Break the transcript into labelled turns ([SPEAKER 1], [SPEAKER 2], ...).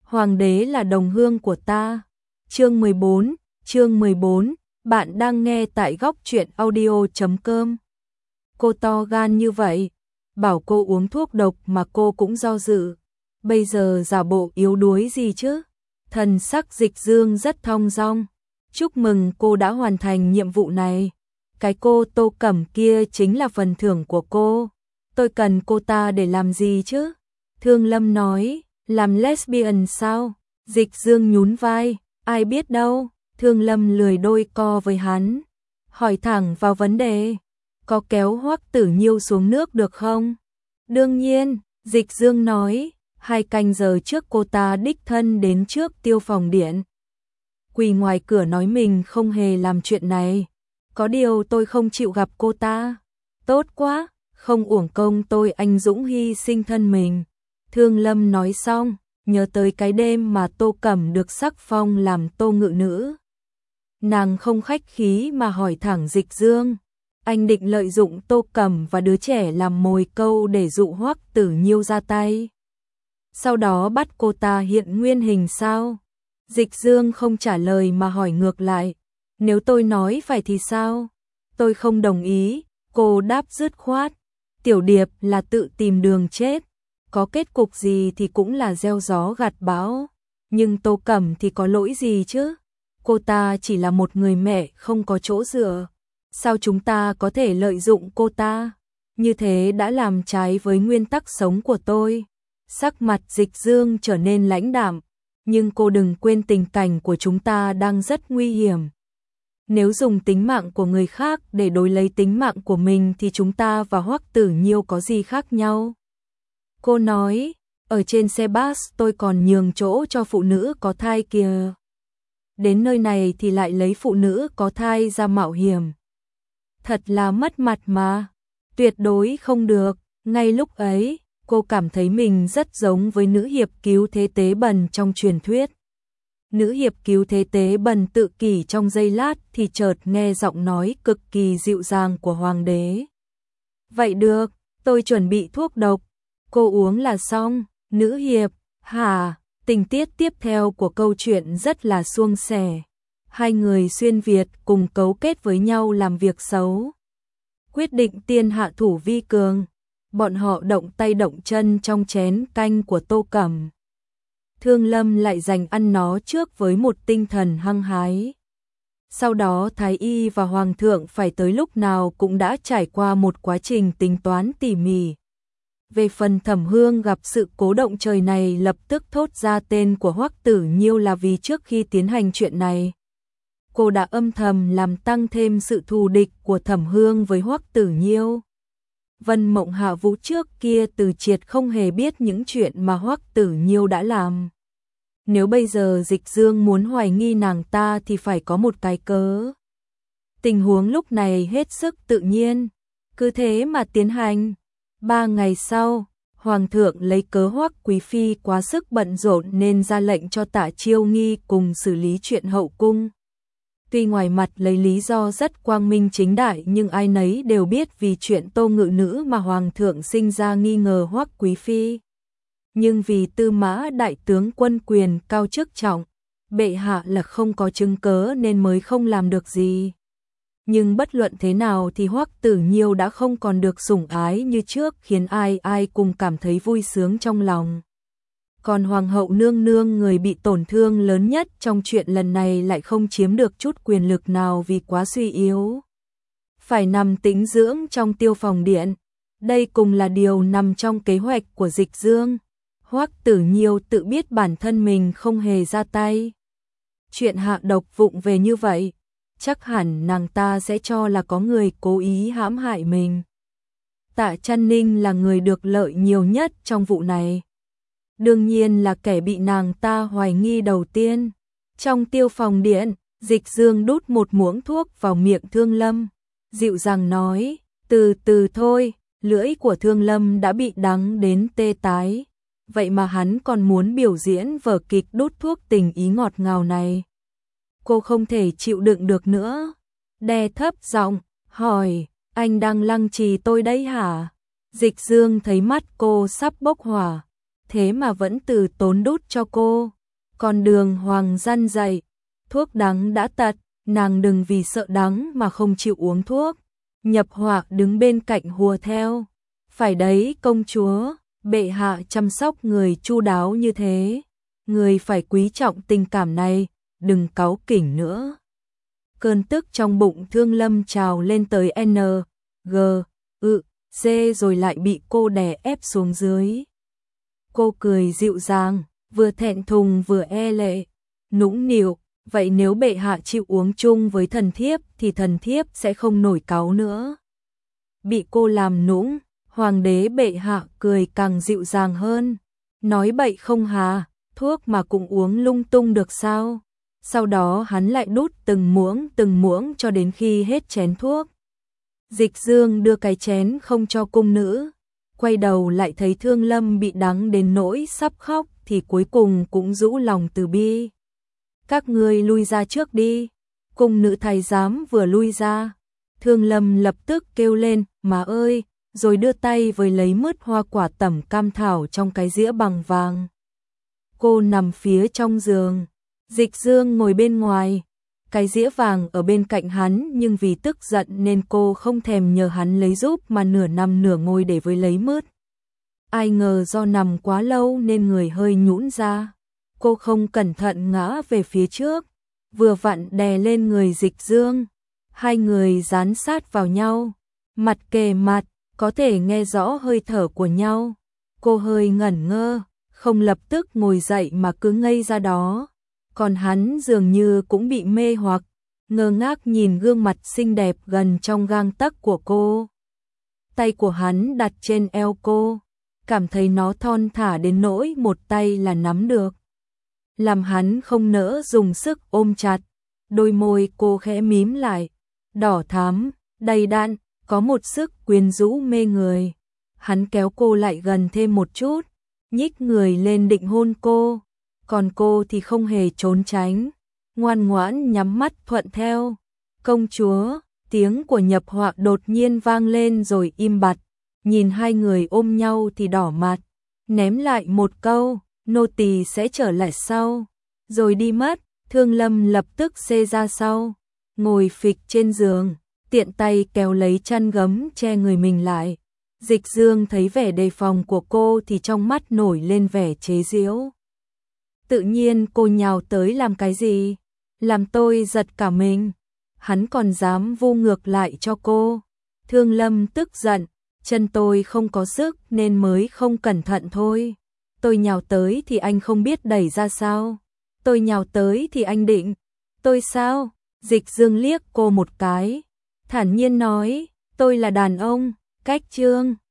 [SPEAKER 1] Hoàng đế là đồng hương của ta. Chương 14, bạn đang nghe tại góc truyện audio.com. Cô to gan như vậy, bảo cô uống thuốc độc mà cô cũng do dự. Bây giờ giả bộ yếu đuối gì chứ? Thần sắc Dịch Dương rất thong dong. Chúc mừng cô đã hoàn thành nhiệm vụ này. Cái cô Tô Cẩm kia chính là phần thưởng của cô. Tôi cần cô ta để làm gì chứ? Thương Lâm nói, làm lesbian sao? Dịch Dương nhún vai, ai biết đâu. Thương Lâm lười đôi co với hắn, hỏi thẳng vào vấn đề. Có kéo Hoắc Tử Nhiêu xuống nước được không? Đương nhiên, Dịch Dương nói, 2 canh giờ trước cô ta đích thân đến trước Tiêu Phòng Điện. Quỳ ngoài cửa nói mình không hề làm chuyện này. Có điều tôi không chịu gặp cô ta. Tốt quá, không uổng công tôi anh dũng hy sinh thân mình. Thương Lâm nói xong, nhớ tới cái đêm mà Tô Cẩm được sắc phong làm Tô Ngự Nữ. Nàng không khách khí mà hỏi thẳng Dịch Dương. Anh định lợi dụng Tô Cẩm và đứa trẻ làm mồi câu để dụ Hoắc Tử Nhiêu ra tay. Sau đó bắt cô ta hiện nguyên hình sao? Dịch Dương không trả lời mà hỏi ngược lại. Nếu tôi nói phải thì sao? Tôi không đồng ý, cô đáp dứt khoát. Tiểu Điệp là tự tìm đường chết. Có kết cục gì thì cũng là gieo gió gặt bão. Nhưng Tô Cẩm thì có lỗi gì chứ? Cô ta chỉ là một người mẹ không có chỗ dựa. Sao chúng ta có thể lợi dụng cô ta? Như thế đã làm trái với nguyên tắc sống của tôi. Sắc mặt Dịch Dương trở nên lãnh đạm. Nhưng cô đừng quên tình cảnh của chúng ta đang rất nguy hiểm. Nếu dùng tính mạng của người khác để đổi lấy tính mạng của mình thì chúng ta và Hoắc Tử Nhiêu có gì khác nhau? Cô nói, ở trên xe bus tôi còn nhường chỗ cho phụ nữ có thai kìa. Đến nơi này thì lại lấy phụ nữ có thai ra mạo hiểm. Thật là mất mặt mà. Tuyệt đối không được. Ngay lúc ấy, cô cảm thấy mình rất giống với nữ hiệp cứu thế Tế Bần trong truyền thuyết. Nữ hiệp cứu thế Tế Bần tự kỷ trong giây lát thì chợt nghe giọng nói cực kỳ dịu dàng của hoàng đế. Vậy được, tôi chuẩn bị thuốc độc. Cô uống là xong. Nữ hiệp, hả? Tình tiết tiếp theo của câu chuyện rất là suôn sẻ. 2 người xuyên Việt cùng cấu kết với nhau làm việc xấu. Quyết định tiên hạ thủ vi cường. Bọn họ động tay động chân trong chén canh của Tô Cẩm. Thương Lâm lại giành ăn nó trước với một tinh thần hăng hái. Sau đó Thái Y và Hoàng thượng phải tới lúc nào cũng đã trải qua một quá trình tính toán tỉ mỉ. Về phần Thẩm Hương gặp sự cố động trời này lập tức thốt ra tên của Hoắc Tử Nhiêu là vì trước khi tiến hành chuyện này, cô đã âm thầm làm tăng thêm sự thù địch của Thẩm Hương với Hoắc Tử Nhiêu. Vân Mộng Hạ Vũ trước kia từ triệt không hề biết những chuyện mà Hoắc Tử Nhiêu đã làm. Nếu bây giờ Dịch Dương muốn hoài nghi nàng ta thì phải có một cái cớ. Tình huống lúc này hết sức tự nhiên, cứ thế mà tiến hành. 3 ngày sau, Hoàng thượng lấy cớ Hoắc Quý Phi quá sức bận rộn nên ra lệnh cho Tạ Chiêu Nghi cùng xử lý chuyện hậu cung. Tuy ngoài mặt lấy lý do rất quang minh chính đại nhưng ai nấy đều biết vì chuyện Tô Ngự Nữ mà Hoàng thượng sinh ra nghi ngờ Hoắc Quý Phi. Nhưng vì Tư Mã đại tướng quân quyền cao chức trọng, bệ hạ là không có chứng cớ nên mới không làm được gì. Nhưng bất luận thế nào thì Hoắc Tử Nhiêu đã không còn được sủng ái như trước khiến ai ai cùng cảm thấy vui sướng trong lòng. Còn Hoàng hậu nương nương người bị tổn thương lớn nhất trong chuyện lần này lại không chiếm được chút quyền lực nào vì quá suy yếu. Phải nằm tĩnh dưỡng trong Tiêu Phòng Điện. Đây cùng là điều nằm trong kế hoạch của Dịch Dương. Hoắc Tử Nhiêu tự biết bản thân mình không hề ra tay. Chuyện hạ độc vụng về như vậy, chắc hẳn nàng ta sẽ cho là có người cố ý hãm hại mình. Tạ Trăn Ninh là người được lợi nhiều nhất trong vụ này. Đương nhiên là kẻ bị nàng ta hoài nghi đầu tiên. Trong Tiêu Phòng Điện, Dịch Dương đút một muỗng thuốc vào miệng Thương Lâm. Dịu dàng nói, từ từ thôi, lưỡi của Thương Lâm đã bị đắng đến tê tái. Vậy mà hắn còn muốn biểu diễn vở kịch đút thuốc tình ý ngọt ngào này. Cô không thể chịu đựng được nữa. Đè thấp giọng, hỏi, anh đang lăng trì tôi đấy hả? Dịch Dương thấy mắt cô sắp bốc hỏa. thế mà vẫn từ tốn đút cho cô. Còn Đường Hoàng răn dạy, thuốc đắng đã tật, nàng đừng vì sợ đắng mà không chịu uống thuốc. Nhập Họa đứng bên cạnh hùa theo, phải đấy công chúa, bệ hạ chăm sóc người chu đáo như thế, người phải quý trọng tình cảm này, đừng cáu kỉnh nữa. Cơn tức trong bụng Thương Lâm trào lên tới N, G, C rồi lại bị cô đè ép xuống dưới. Cô cười dịu dàng, vừa thẹn thùng vừa e lệ, nũng nịu, vậy nếu bệ hạ chịu uống chung với thần thiếp thì thần thiếp sẽ không nổi cáu nữa. Bị cô làm nũng, hoàng đế bệ hạ cười càng dịu dàng hơn, nói bậy không hà, thuốc mà cũng uống lung tung được sao? Sau đó hắn lại đút từng muỗng cho đến khi hết chén thuốc. Dịch Dương đưa cái chén không cho cung nữ, quay đầu lại thấy Thương Lâm bị đắng đến nỗi sắp khóc thì cuối cùng cũng rũ lòng từ bi. Các ngươi lui ra trước đi. Cung nữ thái giám vừa lui ra, Thương Lâm lập tức kêu lên, má ơi, rồi đưa tay với lấy mứt hoa quả tẩm cam thảo trong cái dĩa bằng vàng. Cô nằm phía trong giường, Dịch Dương ngồi bên ngoài, cái dĩa vàng ở bên cạnh hắn, nhưng vì tức giận nên cô không thèm nhờ hắn lấy giúp mà nửa nằm nửa ngồi để với lấy mứt. Ai ngờ do nằm quá lâu nên người hơi nhũn ra, cô không cẩn thận ngã về phía trước, vừa vặn đè lên người Dịch Dương. Hai người dán sát vào nhau, mặt kề mặt, có thể nghe rõ hơi thở của nhau. Cô hơi ngẩn ngơ, không lập tức ngồi dậy mà cứ ngây ra đó. Còn hắn dường như cũng bị mê hoặc, ngơ ngác nhìn gương mặt xinh đẹp gần trong gang tấc của cô. Tay của hắn đặt trên eo cô, cảm thấy nó thon thả đến nỗi một tay là nắm được. Làm hắn không nỡ dùng sức ôm chặt, đôi môi cô khẽ mím lại, đỏ thắm, đầy đặn, có một sức quyến rũ mê người. Hắn kéo cô lại gần thêm một chút, nhích người lên định hôn cô, còn cô thì không hề trốn tránh, ngoan ngoãn nhắm mắt thuận theo. Công chúa, tiếng của Nhập Họa đột nhiên vang lên rồi im bặt, nhìn hai người ôm nhau thì đỏ mặt, ném lại một câu, nô tỳ sẽ trở lại sau, rồi đi mất. Thương Lâm lập tức xê ra sau, ngồi phịch trên giường, tiện tay kéo lấy chăn gấm che người mình lại. Dịch Dương thấy vẻ đề phòng của cô thì trong mắt nổi lên vẻ chế giễu. Tự nhiên cô nhào tới làm cái gì? Làm tôi giật cả mình. Hắn còn dám vu ngược lại cho cô. Thương Lâm tức giận, chân tôi không có sức nên mới không cẩn thận thôi. Tôi nhào tới thì anh không biết đẩy ra sao? Tôi nhào tới thì anh định tôi sao? Dịch Dương liếc cô một cái, thản nhiên nói, tôi là đàn ông, cách trương.